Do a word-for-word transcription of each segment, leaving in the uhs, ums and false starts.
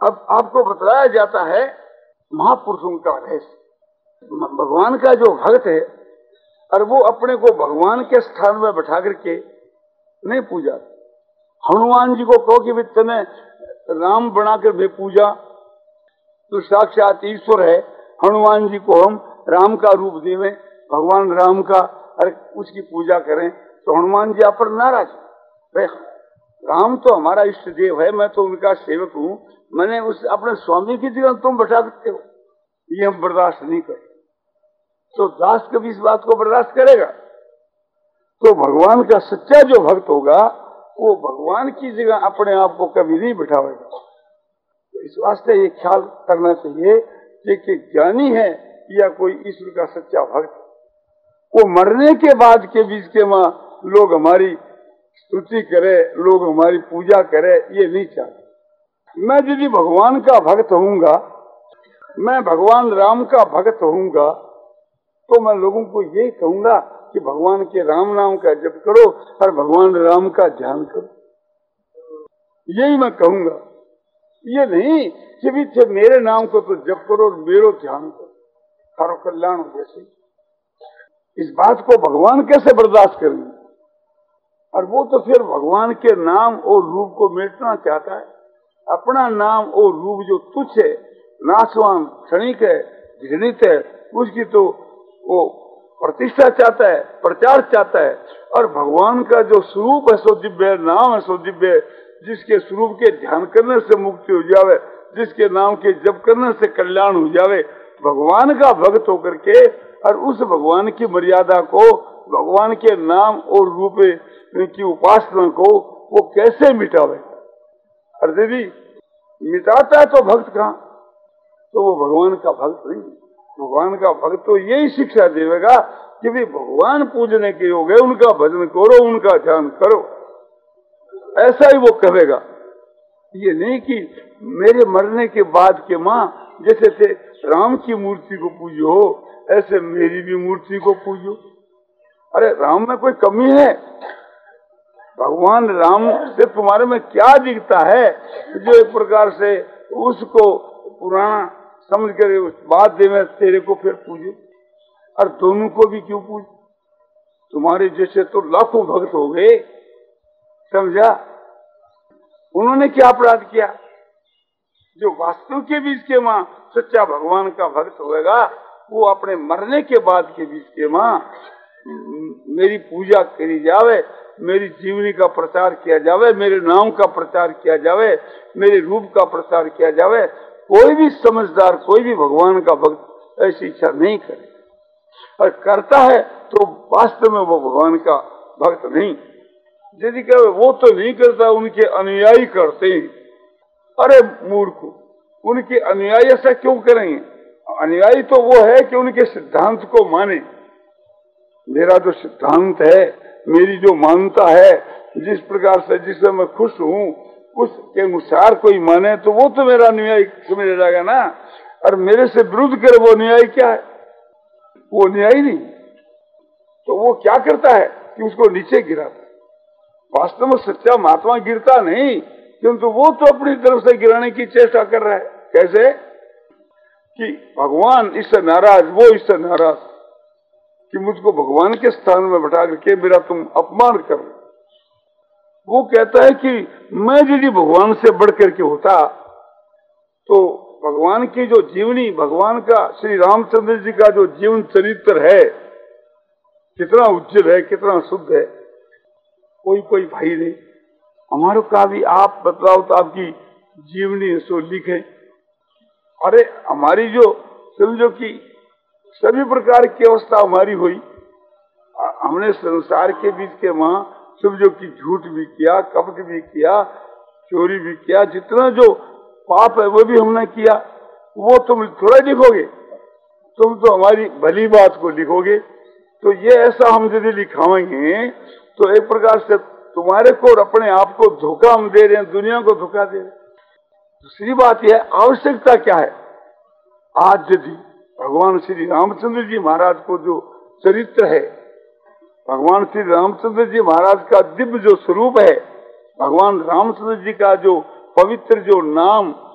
अब आपको बतलाया जाता है महापुरुषों का रहस्य। भगवान का जो भक्त है और वो अपने को भगवान के स्थान में बैठा करके नहीं पूजा। हनुमान जी को कहो कि भी तने राम बनाकर मैं पूजा, तो साक्षात ईश्वर है। हनुमान जी को हम राम का रूप देवे, भगवान राम का, अरे उसकी पूजा करें तो हनुमान जी आप पर नाराज। भाई राम तो हमारा इष्ट देव है, मैं तो उनका सेवक हूँ, मैंने उस अपने स्वामी की जगह तुम बैठा सकते हो, ये हम बर्दाश्त नहीं कर। तो दास कभी इस बात को बर्दाश्त करेगा? तो भगवान का सच्चा जो भक्त होगा वो भगवान की जगह अपने आप को कभी नहीं बिठावेगा। तो इस वास्ते ये ख्याल करना चाहिए कि ज्ञानी है या कोई ईश्वर का सच्चा भक्त, वो मरने के बाद के बीच के माँ लोग हमारी स्तुति करे, लोग हमारी पूजा करे, ये नहीं चाहते। मैं यदि भगवान का भक्त होऊंगा, मैं भगवान राम का भक्त होऊंगा, तो मैं लोगों को यही कहूंगा कि भगवान के राम नाम का जप करो और भगवान राम का ध्यान करो, यही मैं कहूंगा। ये नहीं कि भी मेरे नाम को तो जप करो और मेरे ध्यान करो, सारो कल्याण हो जैसे। इस बात को भगवान कैसे बर्दाश्त करेंगे? और वो तो फिर भगवान के नाम और रूप को मिटना चाहता है। अपना नाम और रूप जो तुच्छ है, नाशवान, क्षणिक है, घृणित है, उसकी तो वो प्रतिष्ठा चाहता है, प्रचार चाहता है। और भगवान का जो स्वरूप है सो दिव्य है, नाम है सो दिव्य है, जिसके स्वरूप के ध्यान करने से मुक्ति हो जावे, जिसके नाम के जप करने से कल्याण हो जावे, भगवान का भक्त होकर के और उस भगवान की मर्यादा को, भगवान के नाम और रूप की उपासना को वो कैसे मिटावे? और यदि मिटाता है तो भक्त कहाँ? तो वो भगवान का भक्त नहीं। भगवान का भक्त तो यही शिक्षा देगा कि भी भगवान पूजने के योग है, उनका भजन करो, उनका ध्यान करो, ऐसा ही वो कहेगा। ये नहीं कि मेरे मरने के बाद के माँ जैसे थे राम की मूर्ति को पूजो, ऐसे मेरी भी मूर्ति को पूजो। अरे राम में कोई कमी है? भगवान राम से तुम्हारे में क्या दिखता है जो एक प्रकार से उसको पुराना समझ कर उस बात दे में तेरे को फिर पूजे? और दोनों को भी क्यों पूजे? तुम्हारे जैसे तो लाखों भक्त हो गए, समझा? उन्होंने क्या अपराध किया? जो वास्तव के बीच के माँ सच्चा भगवान का भक्त होगा, वो अपने मरने के बाद के बीच के माँ मेरी पूजा करी जावे, मेरी जीवनी का प्रचार किया जावे, मेरे नाम का प्रचार किया जावे, मेरे रूप का प्रचार किया जावे। कोई भी समझदार, कोई भी भगवान का भक्त ऐसी इच्छा नहीं करे, और करता है तो वास्तव में वो भगवान का भक्त नहीं। यदि कहे वो तो नहीं करता, उनके अनुयायी करते हैं। अरे मूर्ख, उनके अनुयायी ऐसा क्यों करेंगे? अनुयायी तो वो है कि उनके सिद्धांत को माने। मेरा जो सिद्धांत है, मेरी जो मानता है, जिस प्रकार से जिससे मैं खुश हूँ उसके अनुसार कोई माने तो वो तो मेरा अनुयायी समझ जाएगा ना। और मेरे से विरुद्ध करे वो अनुयायी क्या है? वो अनुयायी नहीं। तो वो क्या करता है कि उसको नीचे गिराता। वास्तव में सच्चा महात्मा गिरता नहीं, किंतु वो तो अपनी तरफ से गिराने की चेष्टा कर रहा है। कैसे? कि भगवान इससे नाराज, वो इससे नाराज कि मुझको भगवान के स्थान में बैठा करके मेरा तुम अपमान कर रहे। वो कहता है कि मैं यदि भगवान से बढ़ करके होता तो भगवान की जो जीवनी, भगवान का श्री रामचंद्र जी का जो जीवन चरित्र है कितना उज्जवल है, कितना शुद्ध है। कोई कोई भाई नहीं, हमारे का भी आप बतलाओ तो आपकी जीवनी सो लिखे। अरे हमारी जो समझो कि सभी प्रकार की अवस्था हमारी हुई, हमने संसार के बीच के माँ समझो कि झूठ भी किया, कपट भी किया, चोरी भी किया, जितना जो पाप है वो भी हमने किया। वो तुम थोड़ा लिखोगे, तुम तो हमारी भली बात को लिखोगे। तो ये ऐसा हम यदि लिखाएंगे तो एक प्रकार से तुम्हारे को और अपने आप को धोखा हम दे रहे हैं, दुनिया को धोखा दे रहे हैं। दूसरी बात यह, आवश्यकता क्या है? आज यदि भगवान श्री रामचंद्र जी महाराज को जो चरित्र है, भगवान श्री रामचंद्र जी महाराज का दिव्य जो स्वरूप है, भगवान रामचंद्र जी का जो पवित्र जो नाम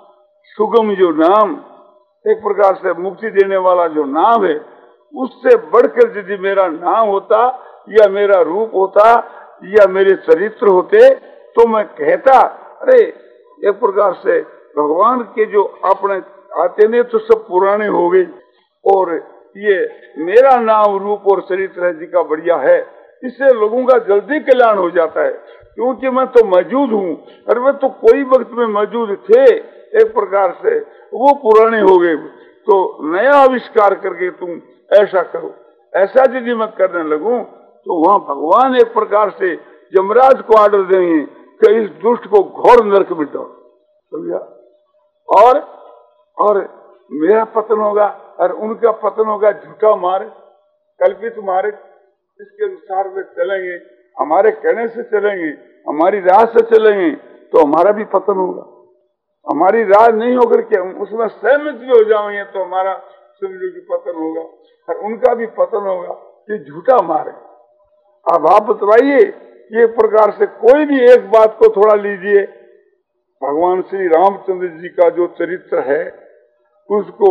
सुगम जो नाम, एक प्रकार से मुक्ति देने वाला जो नाम है, उससे बढ़कर यदि मेरा नाम होता या मेरा रूप होता या मेरे चरित्र होते तो मैं कहता, अरे एक प्रकार से भगवान के जो अपने आते ने तो सब पुराने हो गए और ये मेरा नाम रूप और चरित्र है जी का बढ़िया है, इससे लोगों का जल्दी कल्याण हो जाता है, क्योंकि मैं तो मौजूद हूँ। अरे वे तो कोई वक्त में मौजूद थे, एक प्रकार से वो पुराने हो गए, तो नया आविष्कार करके तुम ऐसा करो। ऐसा यदि मैं करने लगूं तो वहाँ भगवान एक प्रकार से यमराज को आर्डर देंगे कि इस दुष्ट को घोर नरक में डालो, समझा, और और मेरा पतन होगा और उनका पतन होगा झूठा मार्ग, कल्पित मार्ग, इसके अनुसार वे चलेंगे, हमारे कहने से चलेंगे, हमारी राह से चलेंगे तो हमारा भी पतन होगा। हमारी राह नहीं होकर के हम उसमें सहमत भी हो जाएंगे तो हमारा समझो कि पतन होगा और उनका भी पतन होगा। ये झूठा मार्ग। अब आप बतलाइए, ये प्रकार से कोई भी एक बात को थोड़ा लीजिए, भगवान श्री रामचंद्र जी का जो चरित्र है उसको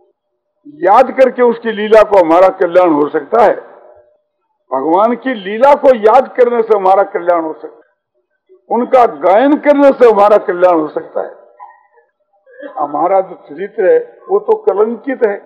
याद करके उसकी लीला को हमारा कल्याण हो सकता है। भगवान की लीला को याद करने से हमारा कल्याण हो सकता है, उनका गायन करने से हमारा कल्याण हो सकता है। हमारा जो चरित्र है वो तो कलंकित है।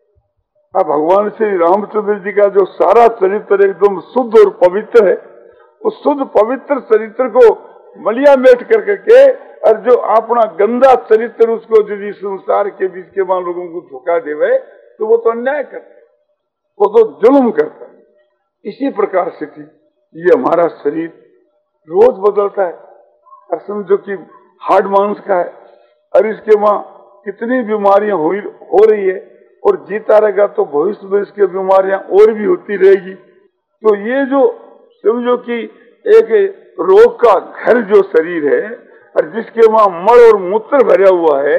अब भगवान श्री रामचंद्र जी का जो सारा चरित्र एकदम शुद्ध और पवित्र है, उस शुद्ध पवित्र चरित्र को मलिया मेट कर करके और जो अपना गंदा चरित्र उसको यदि संसार के बीच के वहां लोगों को धोखा देवे तो वो तो अन्याय करता है, वो तो जुल्म करता है। इसी प्रकार से थी ये हमारा शरीर रोज बदलता है और समझो कि हार्ड मांस का है और इसके वहां कितनी बीमारियां हो, हो रही है और जीता रहेगा तो भविष्य में इसकी बीमारियां और भी होती रहेगी। तो ये जो समझो कि एक रोग का घर जो शरीर है और जिसके वहां मल और मूत्र भरा हुआ है,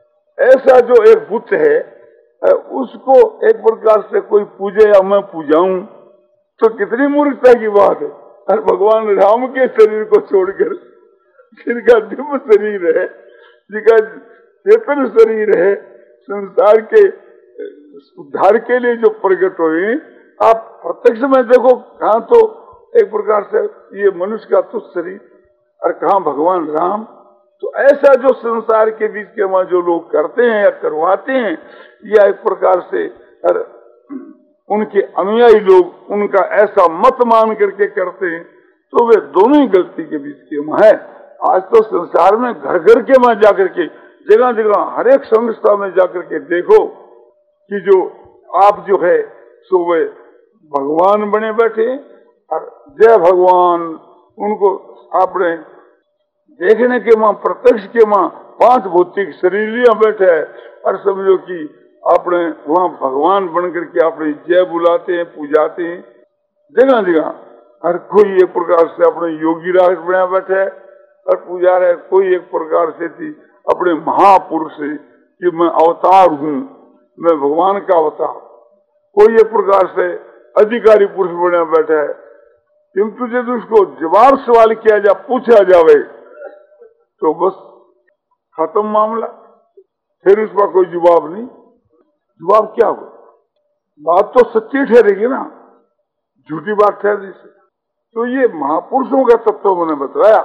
ऐसा जो एक बुत है उसको एक प्रकार से कोई पूजे या मैं पूजाऊं तो कितनी मूर्खता की बात है। और भगवान राम के शरीर को छोड़कर जिनका दिव्य शरीर है, जिनका चेतन शरीर है, संसार के उद्धार के लिए जो प्रकट हुए, आप प्रत्यक्ष में देखो कहाँ तो एक प्रकार से ये मनुष्य का तुच्छ शरीर और कहाँ भगवान राम। तो ऐसा जो संसार के बीच के वहां जो लोग करते हैं या करवाते हैं या एक प्रकार से और उनके अनुयायी लोग उनका ऐसा मत मान करके करते हैं, तो वे दोनों ही गलती के बीच के वहां है। आज तो संसार में घर घर के वहां जाकर के जगह जगह हर एक संस्था में जाकर के देखो कि जो आप जो है सो वे भगवान बने बैठे और जय भगवान, उनको आपने देखने के वहां प्रत्यक्ष के वहां पांच भौतिक शरीर लिया बैठे है और समझो कि आपने वहां भगवान बनकर के आपने जय बुलाते हैं, पूजाते हैं जगह जगह। हर कोई एक प्रकार से अपने योगी राज बना बैठे है और पूजा रहे, कोई एक प्रकार से थी अपने महापुरुष से कि मैं अवतार हूँ, मैं भगवान का अवतार। कोई एक प्रकार से अधिकारी पुरुष बना बैठा है, किंतु यदि उसको जवाब सवाल किया जा पूछा जावे तो बस खत्म मामला, फिर उसका कोई जवाब नहीं। जवाब क्या हो, बात तो सच्ची ठहरेगी ना, झूठी बात ठहरेगी। तो ये महापुरुषों का तत्व मैंने बताया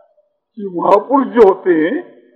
कि महापुरुष जो होते हैं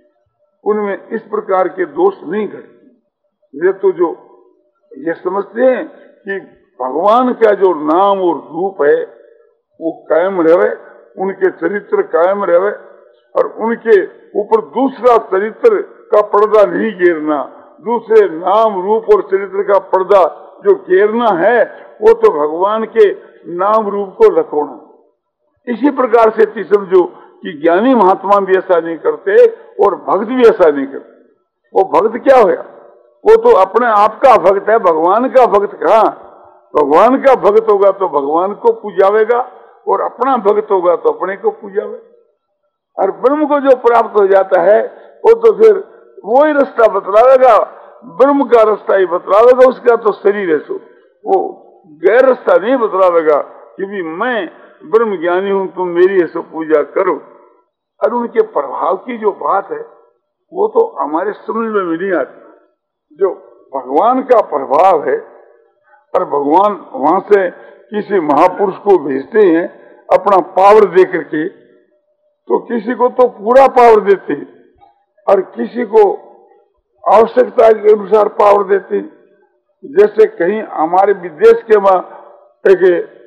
उनमें इस प्रकार के दोष नहीं घटते। वे तो जो ये समझते हैं कि भगवान का जो नाम और रूप है वो कायम रहे, उनके चरित्र कायम रहे और उनके ऊपर दूसरा चरित्र का पर्दा नहीं घेरना, दूसरे नाम रूप और चरित्र का पर्दा जो घेरना है वो तो भगवान के नाम रूप को लखोना। इसी प्रकार से थी समझो कि ज्ञानी महात्मा भी ऐसा नहीं करते और भक्त भी ऐसा नहीं करते। वो भक्त क्या होया, वो तो अपने आप का भक्त है, भगवान का भक्त कहाँ। भगवान का भक्त होगा तो भगवान को पूजावेगा और अपना भक्त होगा तो अपने को पूजावेगा। और ब्रह्म को जो प्राप्त हो जाता है वो तो फिर वो ही रास्ता बतलावेगा, ब्रह्म का रास्ता ही बतलावेगा, उसका तो शरीर है, सो वो गैर रास्ता नहीं बतलावेगा कि भी मैं ब्रह्म ज्ञानी हूं, तुम मेरी ऐसो पूजा करो। और उनके प्रभाव की जो बात है वो तो हमारे समझ में भी नहीं आती। जो भगवान का प्रभाव है, और भगवान वहां से किसी महापुरुष को भेजते हैं अपना पावर दे करके, तो किसी को तो पूरा पावर देते और किसी को आवश्यकता के अनुसार पावर देते। जैसे कहीं हमारे विदेश के वहां एक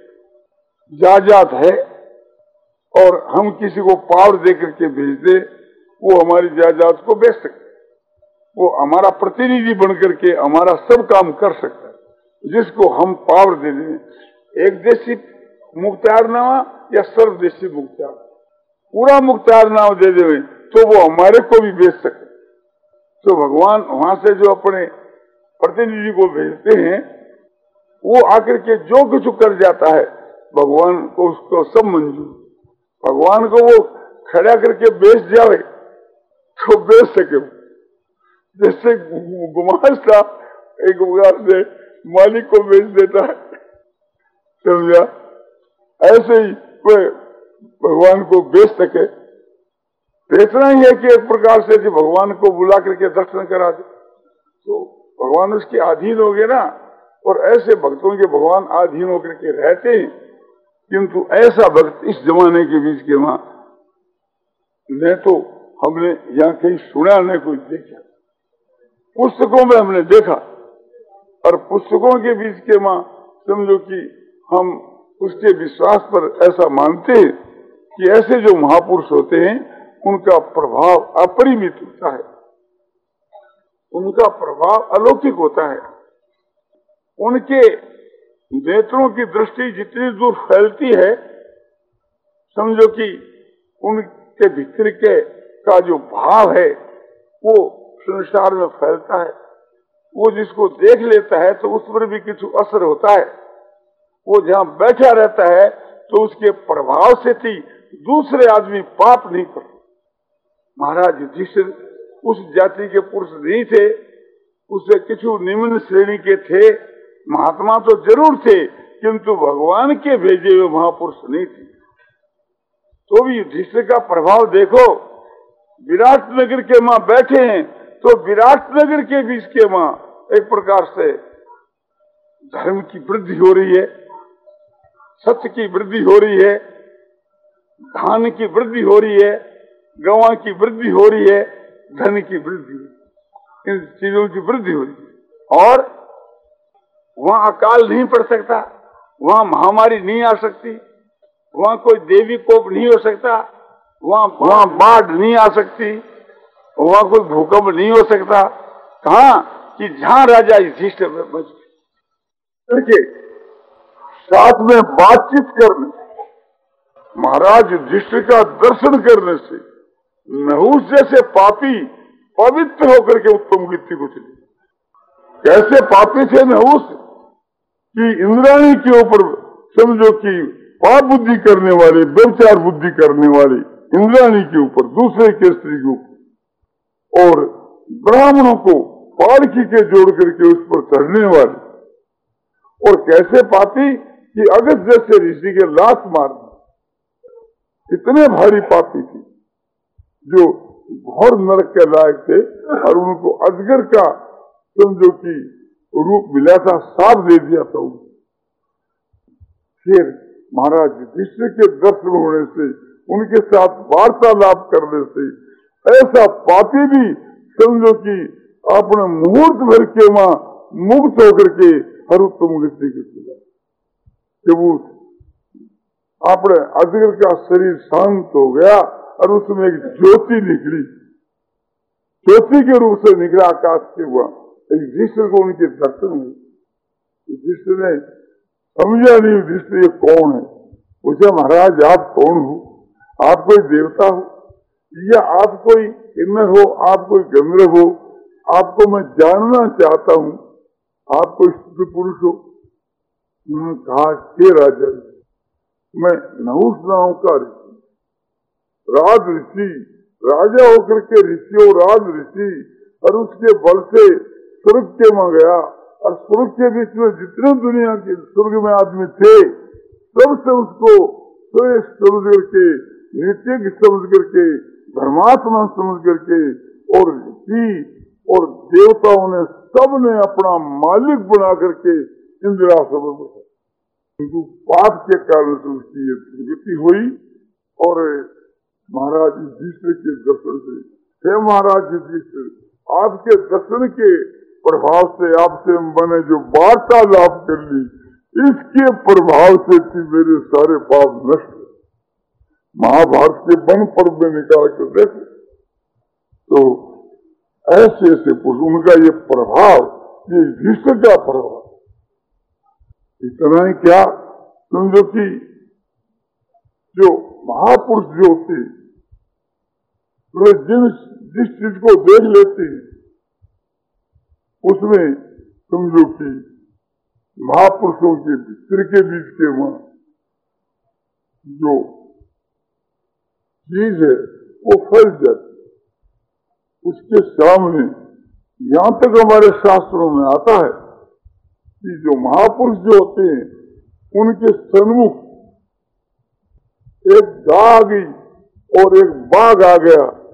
जायदाद है और हम किसी को पावर दे करके भेज दे, वो हमारी जायदाद को बेच सकते, वो हमारा प्रतिनिधि बन करके हमारा सब काम कर सकता है, जिसको हम पावर दे दें। एक देशी मुख्तियारनामा या सर्वदेशी मुख्तियार, पूरा मुख्तियारनामा दे दें तो वो हमारे को भी बेच सकते। तो भगवान वहां से जो अपने प्रतिनिधि को भेजते हैं, वो आकर के जो कुछ कर जाता है भगवान को उसको सब मंजूर। भगवान को वो खड़ा करके बेच जावे तो बेच सके। जैसे गुमाश्ता एक प्रकार से मालिक को बेच देता है, समझा, ऐसे ही कोई भगवान को बेच सके। तो इतना ही है कि एक प्रकार से जो भगवान को बुला करके दर्शन करा दे तो भगवान उसके अधीन हो गए ना। और ऐसे भक्तों के भगवान अधीन होकर के रहते हैं, किंतु ऐसा भक्त इस जमाने के बीच के वहां न तो हमने यहाँ कहीं सुना न कोई देखा, पुस्तकों में हमने देखा। और पुस्तकों के बीच के वहां समझो कि हम उसके विश्वास पर ऐसा मानते हैं कि ऐसे जो महापुरुष होते हैं उनका प्रभाव अपरिमित होता है, उनका प्रभाव अलौकिक होता है। उनके नेत्रों की दृष्टि जितनी दूर फैलती है, समझो कि उनके भीतर के का जो भाव है वो संसार में फैलता है। वो जिसको देख लेता है तो उस पर भी कुछ असर होता है। वो जहाँ बैठा रहता है तो उसके प्रभाव से थी दूसरे आदमी पाप नहीं करते। महाराज युधिष्ठिर उस जाति के पुरुष नहीं थे, उससे कुछ निम्न श्रेणी के थे, महात्मा तो जरूर थे, किंतु भगवान के भेजे हुए महापुरुष नहीं थे। तो भी युधिष्ठिर का प्रभाव देखो, विराट नगर के मां बैठे हैं तो विराट नगर के बीच के मां एक प्रकार से धर्म की वृद्धि हो रही है, सत्य की वृद्धि हो रही है, धान की वृद्धि हो रही है, गवां की वृद्धि हो रही है, धन की वृद्धि, इन चीजों की वृद्धि हो रही है। और वहां अकाल नहीं पड़ सकता, वहां महामारी नहीं आ सकती, वहां कोई देवी कोप नहीं हो सकता, वहां वहां बाढ़ नहीं आ सकती, वहां कोई भूकंप नहीं हो सकता। कहा कि जहां राजा युधिष्ठिर में बच करके साथ में बातचीत करने, महाराज युधिष्ठिर का दर्शन करने से नहुस जैसे पापी पवित्र होकर के उत्तम गति को चले। कैसे पापी थे नहुस कि इंद्राणी के ऊपर समझो कि पाप बुद्धि करने वाले, व्यभिचार बुद्धि करने वाले इंद्राणी के ऊपर, दूसरे के स्त्री के ऊपर, और ब्राह्मणों को पालकी के जोड़ करके उस पर चढ़ने वाले। और कैसे पापी कि अगस्त जैसे ऋषि के लात मारने, इतने भारी पापी थे जो घोर नरक के लायक थे। और उनको अजगर का समझो कि रूप मिला था, साफ दे दिया था उनको। फिर महाराज युधिष्ठिर के दर्शन होने से, उनके साथ वार्तालाप करने से ऐसा पापी भी समझो कि अपने मुहूर्त भर के वहां मुक्त होकर के हर उत्तम गति को चला। जब वो अपने अजगर का शरीर शांत हो गया और उसमें एक ज्योति निकली, ज्योति के रूप से निकला आकाश से हुआ, युधिष्ठिर को उनके दर्शन हुए। युधिष्ठिर ने समझा नहीं युधिष्ठिर ये कौन है। पूछा महाराज आप कौन हो, आप कोई देवता हो या आप कोई इंद्र हो, आप कोई गंधर्व हो, आपको मैं जानना चाहता हूँ, आप कोई शुद्ध पुरुष हो। उन्होंने कहा हे राजा, मैं नहुस नाम का ऋषि, राज ऋषि, राजा होकर के ऋषियों राज ऋषि, और उसके बल से स्वर्ग के में गया, और स्वर्ग के बीच में जितने दुनिया के स्वर्ग में आदमी थे सबसे उसको श्रेष्ठ समझ करके, नित्य समझ करके, धर्मात्मा समझ करके और ऋषि और देवताओं ने सबने अपना मालिक बना करके इंद्रासन में बैठा, किंतु पाप के कारण से उसकी ये दुर्गति हुई। और महाराज युधिष्ठिर के दर्शन से, हे महाराज युधिष्ठिर, आपके दर्शन के प्रभाव से आपसे मैंने जो वार्तालाप कर ली, इसके प्रभाव से मेरे सारे पाप नष्ट। महाभारत के वन पर्व में निकाल कर देखो तो ऐसे ऐसे पुरुष, उनका ये प्रभाव, ये युधिष्ठिर का प्रभाव। इतना ही क्या, समझो कि जो महापुरुष जो होते वे जिन जिस चीज को देख लेते हैं उसमें समझो कि महापुरुषों के सिर के बीच के वहां जो चीज है वो फैल जाती, उसके सामने यहां तक हमारे शास्त्रों में आता है कि जो महापुरुष जो होते हैं उनके सन्मुख एक गाय आ गई और एक बाघ आ गया